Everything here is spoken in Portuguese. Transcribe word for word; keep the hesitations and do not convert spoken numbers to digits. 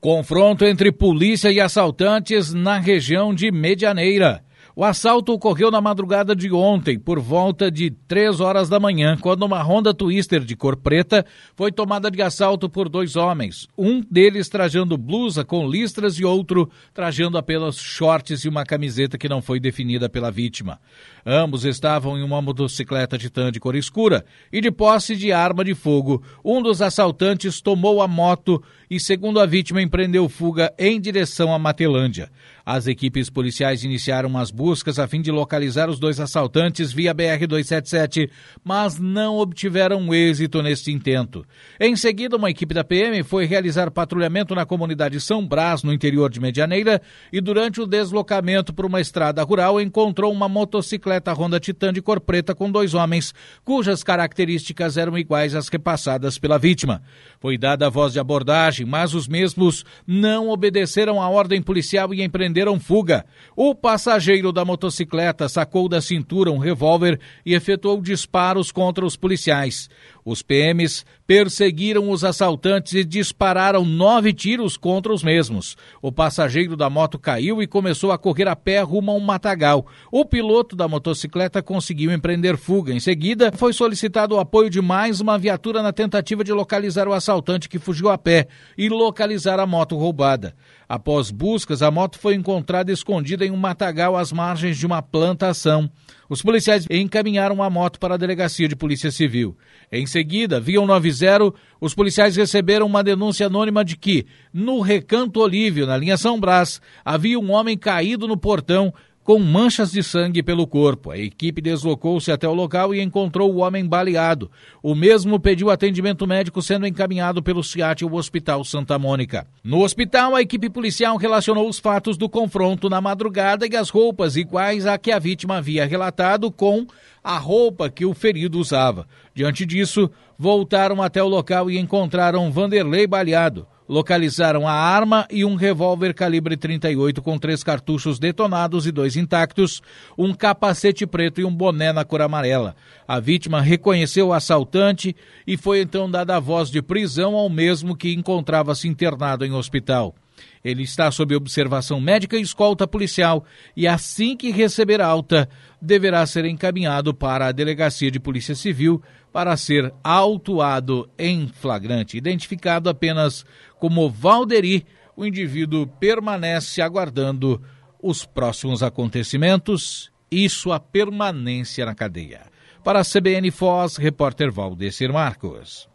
Confronto entre polícia e assaltantes na região de Medianeira. O assalto ocorreu na madrugada de ontem, por volta de três horas da manhã, quando uma Honda Twister de cor preta foi tomada de assalto por dois homens. Um deles trajando blusa com listras e outro trajando apenas shorts e uma camiseta que não foi definida pela vítima. Ambos estavam em uma motocicleta Titan de cor escura e de posse de arma de fogo. Um dos assaltantes tomou a moto e, segundo a vítima, empreendeu fuga em direção a Matelândia. As equipes policiais iniciaram as buscas a fim de localizar os dois assaltantes via B R duzentos e setenta e sete, mas não obtiveram êxito neste intento. Em seguida, uma equipe da P M foi realizar patrulhamento na comunidade São Brás, no interior de Medianeira, e durante o deslocamento por uma estrada rural encontrou uma motocicleta Honda Titan de cor preta com dois homens, cujas características eram iguais às repassadas pela vítima. Foi dada a voz de abordagem, mas os mesmos não obedeceram à ordem policial e empreenderam fuga. O passageiro da motocicleta sacou da cintura um revólver e efetuou disparos contra os policiais. Os P Ms perseguiram os assaltantes e dispararam nove tiros contra os mesmos. O passageiro da moto caiu e começou a correr a pé rumo a um matagal. O piloto da motocicleta conseguiu empreender fuga. Em seguida, foi solicitado o apoio de mais uma viatura na tentativa de localizar o assaltante que fugiu a pé e localizar a moto roubada. Após buscas, a moto foi encontrada escondida em um matagal às margens de uma plantação. Os policiais encaminharam a moto para a delegacia de polícia civil. Em seguida, via um noventa, os policiais receberam uma denúncia anônima de que, no Recanto Olívio, na linha São Brás, havia um homem caído no portão com manchas de sangue pelo corpo. A equipe deslocou-se até o local e encontrou o homem baleado. O mesmo pediu atendimento médico, sendo encaminhado pelo C I A T ao Hospital Santa Mônica. No hospital, a equipe policial relacionou os fatos do confronto na madrugada e as roupas iguais à que a vítima havia relatado com a roupa que o ferido usava. Diante disso, voltaram até o local e encontraram Vanderlei baleado. Localizaram a arma e um revólver calibre trinta e oito com três cartuchos detonados e dois intactos, um capacete preto e um boné na cor amarela. A vítima reconheceu o assaltante e foi então dada a voz de prisão ao mesmo, que encontrava-se internado em hospital. Ele está sob observação médica e escolta policial e, assim que receber alta, deverá ser encaminhado para a Delegacia de Polícia Civil para ser autuado em flagrante. Identificado apenas como Valderi, o indivíduo permanece aguardando os próximos acontecimentos e sua permanência na cadeia. Para a C B N Foz, repórter Valdecir Marcos.